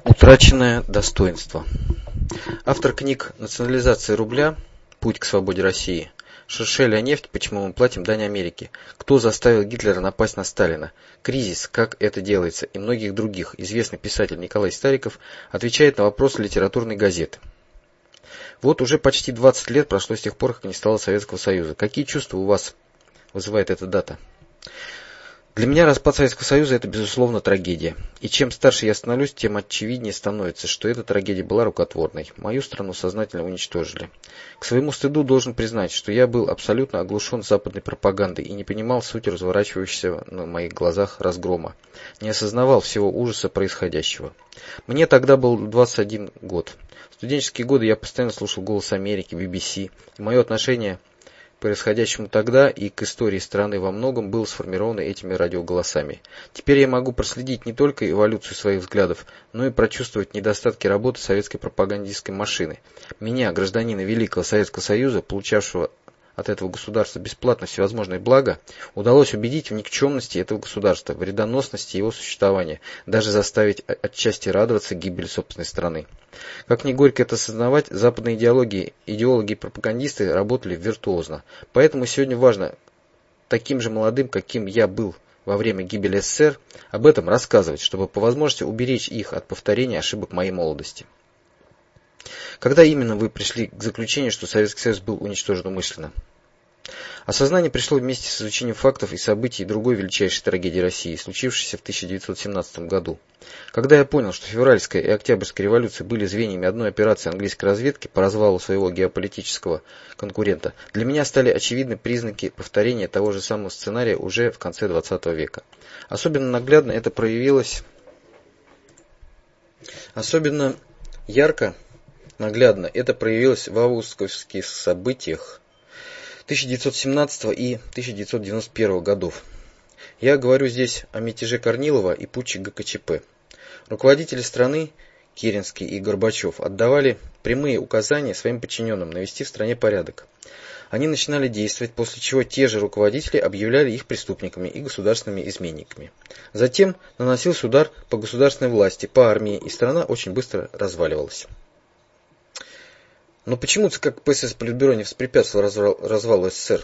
Утраченное достоинство. Автор книг «Национализация рубля. Путь к свободе России», «Шершеля нефть. Почему мы платим дань Америке», «Кто заставил Гитлера напасть на Сталина», «Кризис. Как это делается» и многих других, известный писатель Николай Стариков отвечает на вопросы литературной газеты. Вот уже почти 20 лет прошло с тех пор, как не стало Советского Союза. Какие чувства у вас вызывает эта дата? Для меня распад Советского Союза – это, безусловно, трагедия. И чем старше я становлюсь, тем очевиднее становится, что эта трагедия была рукотворной. Мою страну сознательно уничтожили. К своему стыду должен признать, что я был абсолютно оглушен западной пропагандой и не понимал суть разворачивающегося на моих глазах разгрома. Не осознавал всего ужаса происходящего. Мне тогда был 21 год. В студенческие годы я постоянно слушал «Голос Америки», BBC, и мое отношение к происходящему тогда и к истории страны во многом было сформировано этими радиоголосами. Теперь я могу проследить не только эволюцию своих взглядов, но и прочувствовать недостатки работы советской пропагандистской машины. Меня, гражданина Великого Советского Союза, получавшего от этого государства бесплатно всевозможные блага, удалось убедить в никчемности этого государства, в вредоносности его существования, даже заставить отчасти радоваться гибели собственной страны. Как ни горько это осознавать, западные идеологи и пропагандисты работали виртуозно. Поэтому сегодня важно таким же молодым, каким я был во время гибели СССР, об этом рассказывать, чтобы по возможности уберечь их от повторения ошибок моей молодости. Когда именно вы пришли к заключению, что Советский Союз был уничтожен умышленно? Осознание пришло вместе с изучением фактов и событий другой величайшей трагедии России, случившейся в 1917 году. Когда я понял, что февральская и октябрьская революции были звеньями одной операции английской разведки по развалу своего геополитического конкурента, для меня стали очевидны признаки повторения того же самого сценария уже в конце XX века. Особенно наглядно это проявилось, наглядно это проявилось в августовских событиях 1917 и 1991 годов. Я говорю здесь о мятеже Корнилова и путче ГКЧП. Руководители страны, Керенский и Горбачев, отдавали прямые указания своим подчиненным навести в стране порядок. Они начинали действовать, после чего те же руководители объявляли их преступниками и государственными изменниками. Затем наносился удар по государственной власти, по армии, и страна очень быстро разваливалась. Но почему ЦК КПСС Политбюро не воспрепятствовало развалу СССР?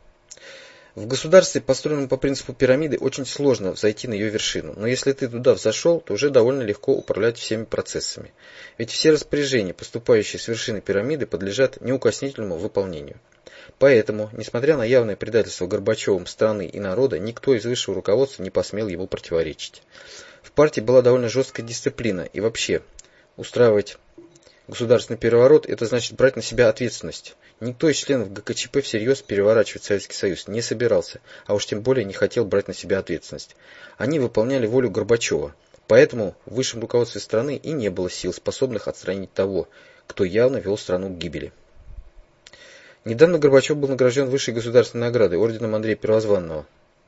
В государстве, построенном по принципу пирамиды, очень сложно взойти на ее вершину, но если ты туда взошел, то уже довольно легко управлять всеми процессами. Ведь все распоряжения, поступающие с вершины пирамиды, подлежат неукоснительному выполнению. Поэтому, несмотря на явное предательство Горбачевым страны и народа, никто из высшего руководства не посмел ему противоречить. В партии была довольно жесткая дисциплина, и вообще устраивать государственный переворот – это значит брать на себя ответственность. Никто из членов ГКЧП всерьез переворачивать Советский Союз не собирался, а уж тем более не хотел брать на себя ответственность. Они выполняли волю Горбачева, поэтому в высшем руководстве страны и не было сил, способных отстранить того, кто явно вел страну к гибели. Недавно Горбачев был награжден высшей государственной наградой, орденом Андрея Первозванного.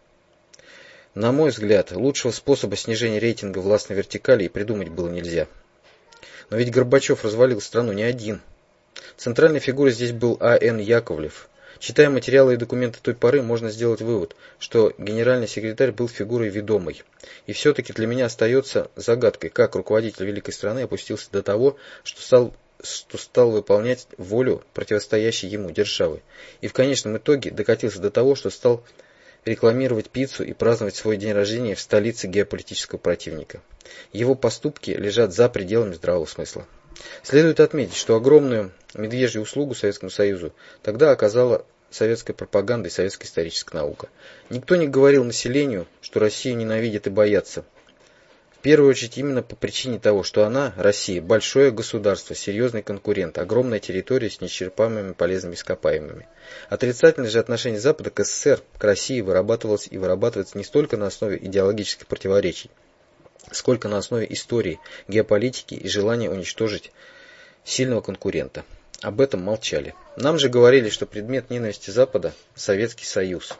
На мой взгляд, лучшего способа снижения рейтинга властной вертикали и придумать было нельзя. Но ведь Горбачев развалил страну не один. Центральной фигурой здесь был А.Н. Яковлев. Читая материалы и документы той поры, можно сделать вывод, что генеральный секретарь был фигурой ведомой. И все-таки для меня остается загадкой, как руководитель великой страны опустился до того, что стал выполнять волю противостоящей ему державы. И в конечном итоге докатился до того, что стал рекламировать пиццу и праздновать свой день рождения в столице геополитического противника. Его поступки лежат за пределами здравого смысла. Следует отметить, что огромную медвежью услугу Советскому Союзу тогда оказала советская пропаганда и советская историческая наука. Никто не говорил населению, что Россию ненавидят и боятся. В первую очередь именно по причине того, что она, Россия, большое государство, серьезный конкурент, огромная территория с неисчерпаемыми полезными ископаемыми. Отрицательное же отношение Запада к СССР, к России вырабатывалось и вырабатывается не столько на основе идеологических противоречий, сколько на основе истории, геополитики и желания уничтожить сильного конкурента. Об этом молчали. Нам же говорили, что предмет ненависти Запада – Советский Союз,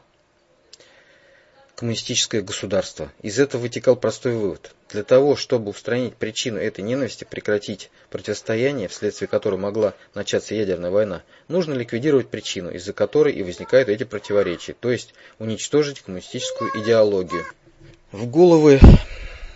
коммунистическое государство. Из этого вытекал простой вывод. Для того, чтобы устранить причину этой ненависти, прекратить противостояние, вследствие которого могла начаться ядерная война, нужно ликвидировать причину, из-за которой и возникают эти противоречия, то есть уничтожить коммунистическую идеологию. В головы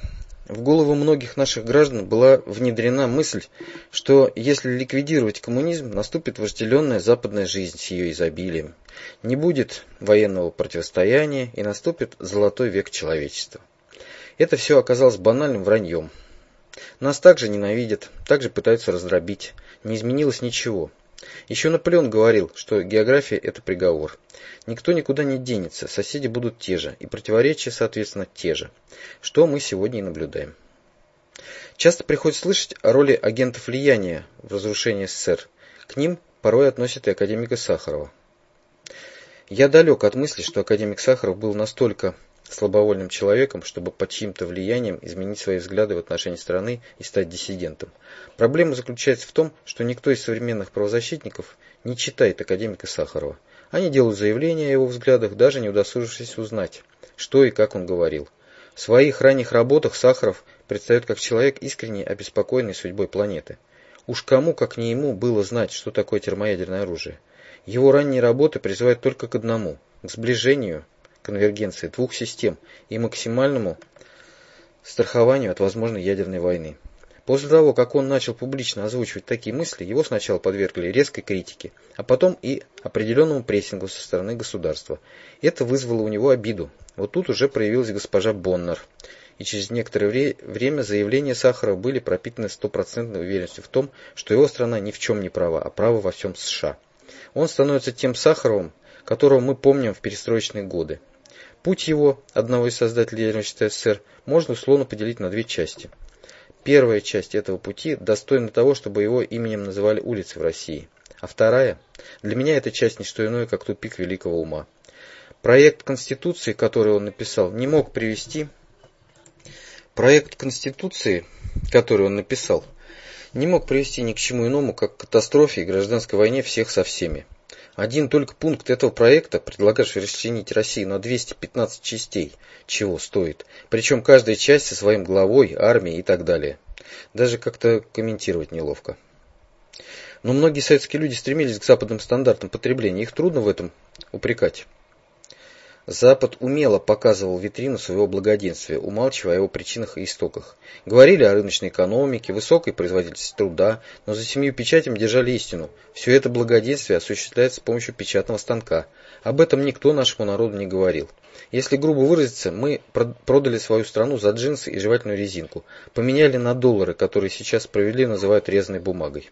В голову многих наших граждан была внедрена мысль, что если ликвидировать коммунизм, наступит вожделенная западная жизнь с ее изобилием, не будет военного противостояния и наступит золотой век человечества. Это все оказалось банальным враньем. Нас также ненавидят, также пытаются раздробить. Не изменилось ничего. Еще Наполеон говорил, что география – это приговор. Никто никуда не денется, соседи будут те же, и противоречия, соответственно, те же, что мы сегодня и наблюдаем. Часто приходится слышать о роли агентов влияния в разрушении СССР. К ним порой относят и академика Сахарова. Я далек от мысли, что академик Сахаров был настолько слабовольным человеком, чтобы под чьим-то влиянием изменить свои взгляды в отношении страны и стать диссидентом. Проблема заключается в том, что никто из современных правозащитников не читает академика Сахарова. Они делают заявления о его взглядах, даже не удосужившись узнать, что и как он говорил. В своих ранних работах Сахаров предстает как человек, искренне обеспокоенный судьбой планеты. Уж кому, как не ему, было знать, что такое термоядерное оружие. Его ранние работы призывают только к одному – к сближению, конвергенции двух систем и максимальному страхованию от возможной ядерной войны. После того, как он начал публично озвучивать такие мысли, его сначала подвергли резкой критике, а потом и определенному прессингу со стороны государства. Это вызвало у него обиду. Вот тут уже проявилась госпожа Боннер, и через некоторое время заявления Сахарова были пропитаны стопроцентной уверенностью в том, что его страна ни в чем не права, а права во всем США. Он становится тем Сахаровым, которого мы помним в перестроечные годы. Путь его, одного из создателей ядерного СССР, можно условно поделить на две части. Первая часть этого пути достойна того, чтобы его именем называли улицы в России. А вторая, для меня эта часть не что иное, как тупик великого ума. Проект Конституции, который он написал, не мог привести ни к чему иному, как к катастрофе и гражданской войне всех со всеми. Один только пункт этого проекта, предлагавший расчленить Россию на 215 частей, чего стоит. Причем каждая часть со своим главой, армией и так далее. Даже как-то комментировать неловко. Но многие советские люди стремились к западным стандартам потребления, их трудно в этом упрекать. Запад умело показывал витрину своего благоденствия, умалчивая о его причинах и истоках. Говорили о рыночной экономике, высокой производительности труда, но за 7 печатями держали истину. Все это благоденствие осуществляется с помощью печатного станка. Об этом никто нашему народу не говорил. Если грубо выразиться, мы продали свою страну за джинсы и жевательную резинку, поменяли на доллары, которые сейчас справедливо называют резаной бумагой.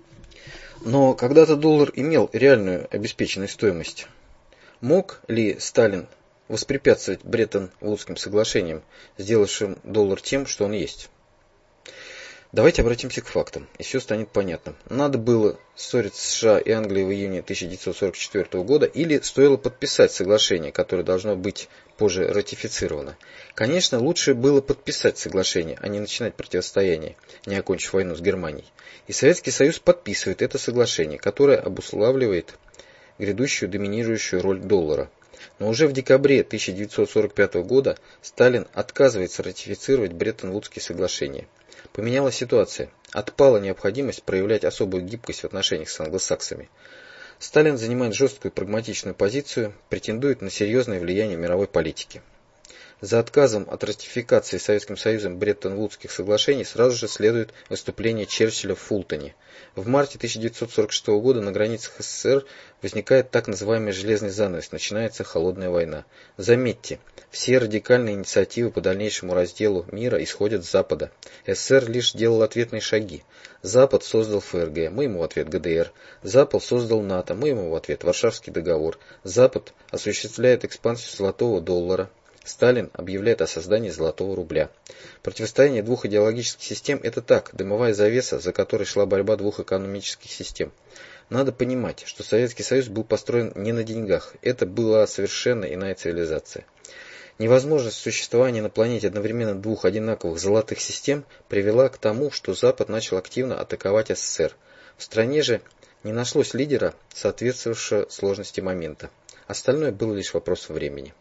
Но когда-то доллар имел реальную обеспеченную стоимость. Мог ли Сталин воспрепятствовать Бреттон-Вудским соглашениям, сделавшим доллар тем, что он есть? Давайте обратимся к фактам, и все станет понятно. Надо было ссориться с США и Англией в июне 1944 года или стоило подписать соглашение, которое должно быть позже ратифицировано? Конечно, лучше было подписать соглашение, а не начинать противостояние, не окончив войну с Германией. И Советский Союз подписывает это соглашение, которое обуславливает грядущую доминирующую роль доллара. Но уже в декабре 1945 года Сталин отказывается ратифицировать Бреттон-Вудские соглашения. Поменялась ситуация. Отпала необходимость проявлять особую гибкость в отношениях с англосаксами. Сталин занимает жесткую прагматичную позицию, претендует на серьезное влияние мировой политики. За отказом от ратификации Советским Союзом Бреттон-Вудских соглашений сразу же следует выступление Черчилля в Фултоне. В марте 1946 года на границах СССР возникает так называемый железный занавес, начинается холодная война. Заметьте, все радикальные инициативы по дальнейшему разделу мира исходят с Запада. СССР лишь делал ответные шаги. Запад создал ФРГ, мы ему в ответ ГДР. Запад создал НАТО, мы ему в ответ Варшавский договор. Запад осуществляет экспансию золотого доллара. Сталин объявляет о создании золотого рубля. Противостояние двух идеологических систем – это так, дымовая завеса, за которой шла борьба двух экономических систем. Надо понимать, что Советский Союз был построен не на деньгах, это была совершенно иная цивилизация. Невозможность существования на планете одновременно двух одинаковых золотых систем привела к тому, что Запад начал активно атаковать СССР. В стране же не нашлось лидера, соответствовавшего сложности момента. Остальное было лишь вопросом времени.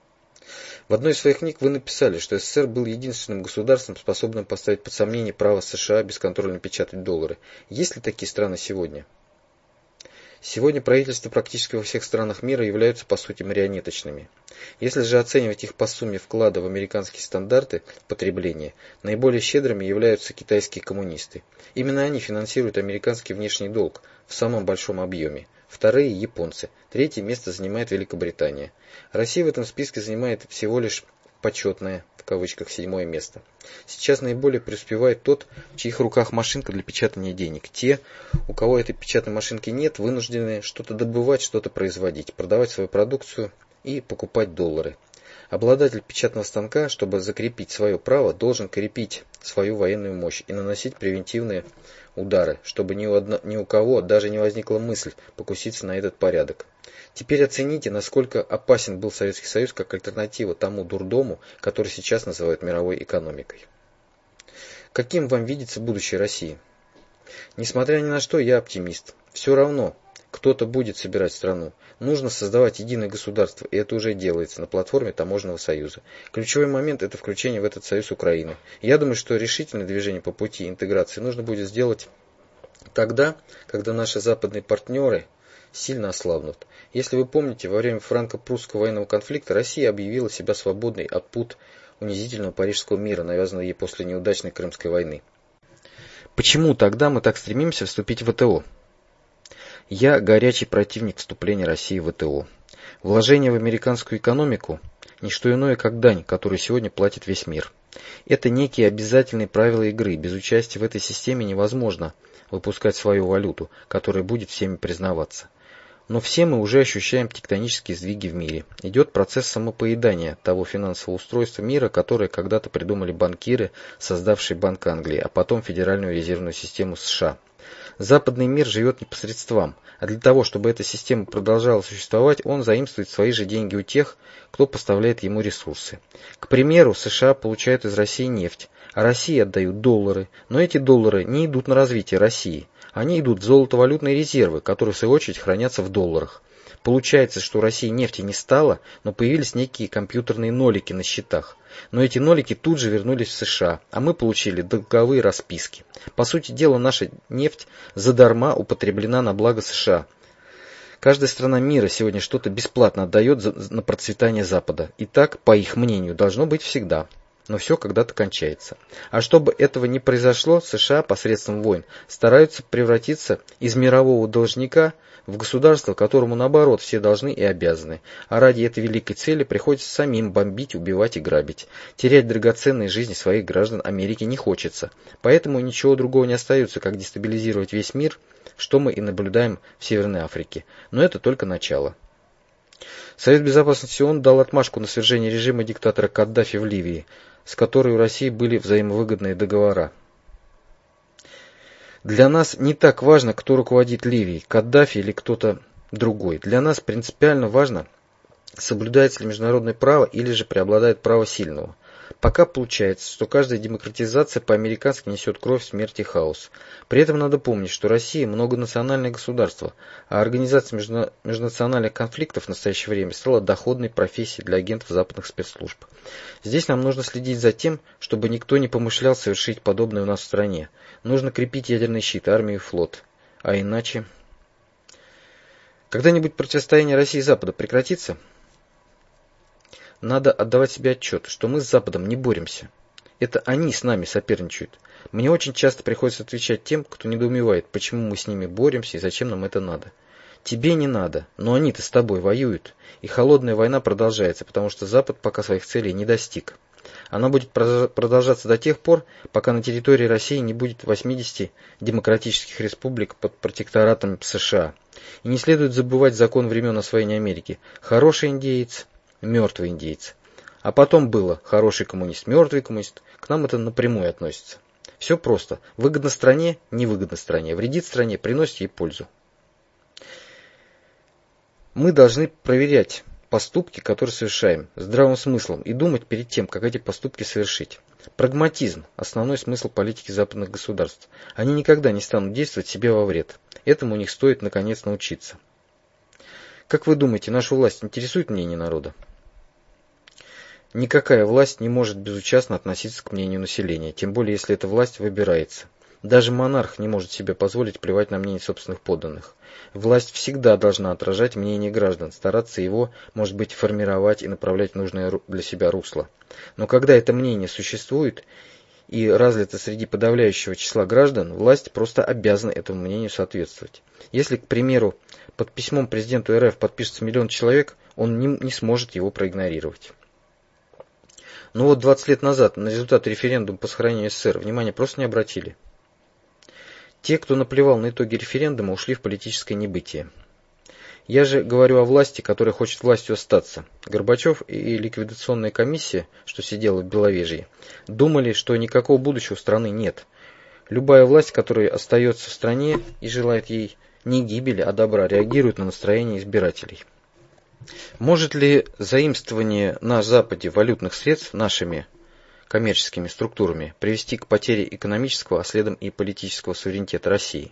В одной из своих книг вы написали, что СССР был единственным государством, способным поставить под сомнение право США бесконтрольно печатать доллары. Есть ли такие страны сегодня? Сегодня правительства практически во всех странах мира являются по сути марионеточными. Если же оценивать их по сумме вклада в американские стандарты потребления, наиболее щедрыми являются китайские коммунисты. Именно они финансируют американский внешний долг в самом большом объеме. Вторые – японцы. Третье место занимает Великобритания. Россия в этом списке занимает всего лишь «почетное» в кавычках 7-е место. Сейчас наиболее преуспевает тот, в чьих руках машинка для печатания денег. Те, у кого этой печатной машинки нет, вынуждены что-то добывать, что-то производить, продавать свою продукцию и покупать доллары. Обладатель печатного станка, чтобы закрепить свое право, должен крепить свою военную мощь и наносить превентивные удары, чтобы ни у кого даже не возникла мысль покуситься на этот порядок. Теперь оцените, насколько опасен был Советский Союз как альтернатива тому дурдому, который сейчас называют мировой экономикой. Каким вам видится будущее России? Несмотря ни на что, я оптимист. Все равно кто-то будет собирать страну. Нужно создавать единое государство, и это уже делается на платформе Таможенного союза. Ключевой момент – это включение в этот союз Украины. Я думаю, что решительное движение по пути интеграции нужно будет сделать тогда, когда наши западные партнеры сильно ослабнут. Если вы помните, во время франко-прусского военного конфликта Россия объявила себя свободной от пут унизительного Парижского мира, навязанного ей после неудачной Крымской войны. Почему тогда мы так стремимся вступить в ВТО? Я горячий противник вступления России в ВТО. Вложение в американскую экономику – не что иное, как дань, которую сегодня платит весь мир. Это некие обязательные правила игры. Без участия в этой системе невозможно выпускать свою валюту, которая будет всеми признаваться. Но все мы уже ощущаем тектонические сдвиги в мире. Идет процесс самопоедания того финансового устройства мира, которое когда-то придумали банкиры, создавшие Банк Англии, а потом Федеральную резервную систему США. Западный мир живет не по средствам, а для того, чтобы эта система продолжала существовать, он заимствует свои же деньги у тех, кто поставляет ему ресурсы. К примеру, США получают из России нефть, а России отдают доллары, но эти доллары не идут на развитие России. Они идут в золотовалютные резервы, которые в свою очередь хранятся в долларах. Получается, что у России нефти не стало, но появились некие компьютерные нолики на счетах. Но эти нолики тут же вернулись в США, а мы получили долговые расписки. По сути дела, наша нефть задарма употреблена на благо США. Каждая страна мира сегодня что-то бесплатно отдает на процветание Запада. И так, по их мнению, должно быть всегда. Но все когда-то кончается. А чтобы этого не произошло, США посредством войн стараются превратиться из мирового должника в государство, которому наоборот все должны и обязаны. А ради этой великой цели приходится самим бомбить, убивать и грабить. Терять драгоценные жизни своих граждан Америке не хочется. Поэтому ничего другого не остается, как дестабилизировать весь мир, что мы и наблюдаем в Северной Африке. Но это только начало. Совет Безопасности ООН дал отмашку на свержение режима диктатора Каддафи в Ливии, с которой у России были взаимовыгодные договора. Для нас не так важно, кто руководит Ливией, Каддафи или кто-то другой. Для нас принципиально важно, соблюдается ли международное право или же преобладает право сильного. Пока получается, что каждая демократизация по-американски несет кровь, смерть и хаос. При этом надо помнить, что Россия многонациональное государство, а организация межнациональных конфликтов в настоящее время стала доходной профессией для агентов западных спецслужб. Здесь нам нужно следить за тем, чтобы никто не помышлял совершить подобное у нас в стране. Нужно крепить ядерный щит, армию и флот. А иначе... Когда-нибудь противостояние России и Запада прекратится? Надо отдавать себе отчет, что мы с Западом не боремся. Это они с нами соперничают. Мне очень часто приходится отвечать тем, кто недоумевает, почему мы с ними боремся и зачем нам это надо. Тебе не надо, но они-то с тобой воюют. И холодная война продолжается, потому что Запад пока своих целей не достиг. Она будет продолжаться до тех пор, пока на территории России не будет 80 демократических республик под протекторатом США. И не следует забывать закон времен освоения Америки. Хороший индеец, мертвый индеец. А потом было хороший коммунист, мертвый коммунист. К нам это напрямую относится. Все просто. Выгодно стране, невыгодно стране. Вредит стране, приносит ей пользу. Мы должны проверять поступки, которые совершаем, здравым смыслом и думать перед тем, как эти поступки совершить. Прагматизм – основной смысл политики западных государств. Они никогда не станут действовать себе во вред. Этому у них стоит наконец научиться. Как вы думаете, нашу власть интересует мнение народа? Никакая власть не может безучастно относиться к мнению населения, тем более если эта власть выбирается. Даже монарх не может себе позволить плевать на мнение собственных подданных. Власть всегда должна отражать мнение граждан, стараться его, может быть, формировать и направлять в нужное для себя русло. Но когда это мнение существует и разлито среди подавляющего числа граждан, власть просто обязана этому мнению соответствовать. Если, к примеру, под письмом президенту РФ подпишется 1 миллион человек, он не сможет его проигнорировать. Но вот 20 лет назад на результаты референдума по сохранению СССР внимания просто не обратили. Те, кто наплевал на итоги референдума, ушли в политическое небытие. Я же говорю о власти, которая хочет властью остаться. Горбачев и ликвидационная комиссия, что сидела в Беловежье, думали, что никакого будущего у страны нет. Любая власть, которая остается в стране и желает ей не гибели, а добра, реагирует на настроение избирателей. Может ли заимствование на Западе валютных средств нашими коммерческими структурами привести к потере экономического, а следом и политического суверенитета России?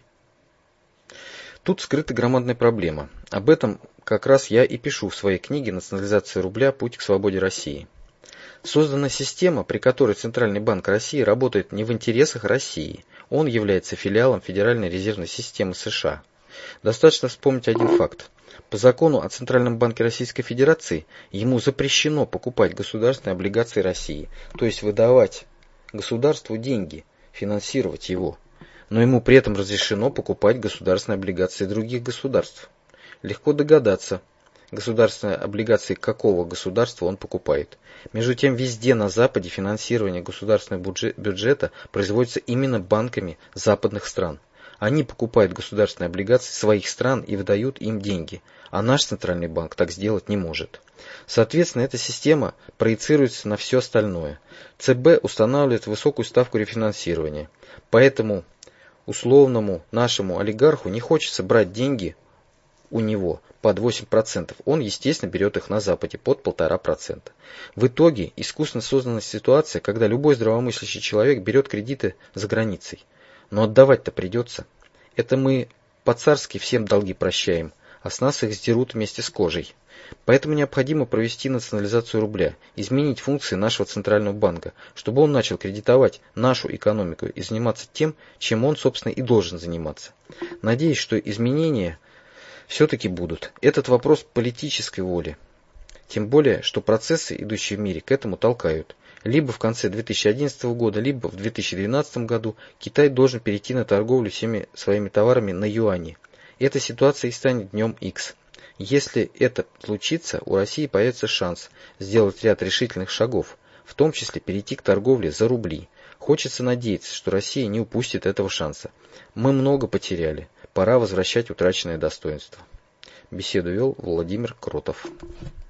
Тут скрыта громадная проблема. Об этом как раз я и пишу в своей книге «Национализация рубля. Путь к свободе России». Создана система, при которой Центральный банк России работает не в интересах России. Он является филиалом Федеральной резервной системы США. Достаточно вспомнить один факт. По закону о Центральном банке Российской Федерации ему запрещено покупать государственные облигации России, то есть выдавать государству деньги, финансировать его. Но ему при этом разрешено покупать государственные облигации других государств. Легко догадаться, государственные облигации какого государства он покупает. Между тем, везде на Западе финансирование государственного бюджета производится именно банками западных стран. Они покупают государственные облигации своих стран и выдают им деньги, а наш Центральный банк так сделать не может. Соответственно, эта система проецируется на все остальное. ЦБ устанавливает высокую ставку рефинансирования, поэтому условному нашему олигарху не хочется брать деньги у него под 8%. Он, естественно, берет их на Западе под 1,5%. В итоге искусственно создана ситуация, когда любой здравомыслящий человек берет кредиты за границей. Но отдавать-то придется. Это мы по-царски всем долги прощаем, а с нас их сдерут вместе с кожей. Поэтому необходимо провести национализацию рубля, изменить функции нашего Центрального банка, чтобы он начал кредитовать нашу экономику и заниматься тем, чем он, собственно, и должен заниматься. Надеюсь, что изменения все-таки будут. Этот вопрос политической воли. Тем более, что процессы, идущие в мире, к этому толкают. Либо в конце 2011 года, либо в 2012 году Китай должен перейти на торговлю всеми своими товарами на юани. Эта ситуация и станет днем X. Если это случится, у России появится шанс сделать ряд решительных шагов, в том числе перейти к торговле за рубли. Хочется надеяться, что Россия не упустит этого шанса. Мы много потеряли, пора возвращать утраченное достоинство. Беседу вел Владимир Кротов.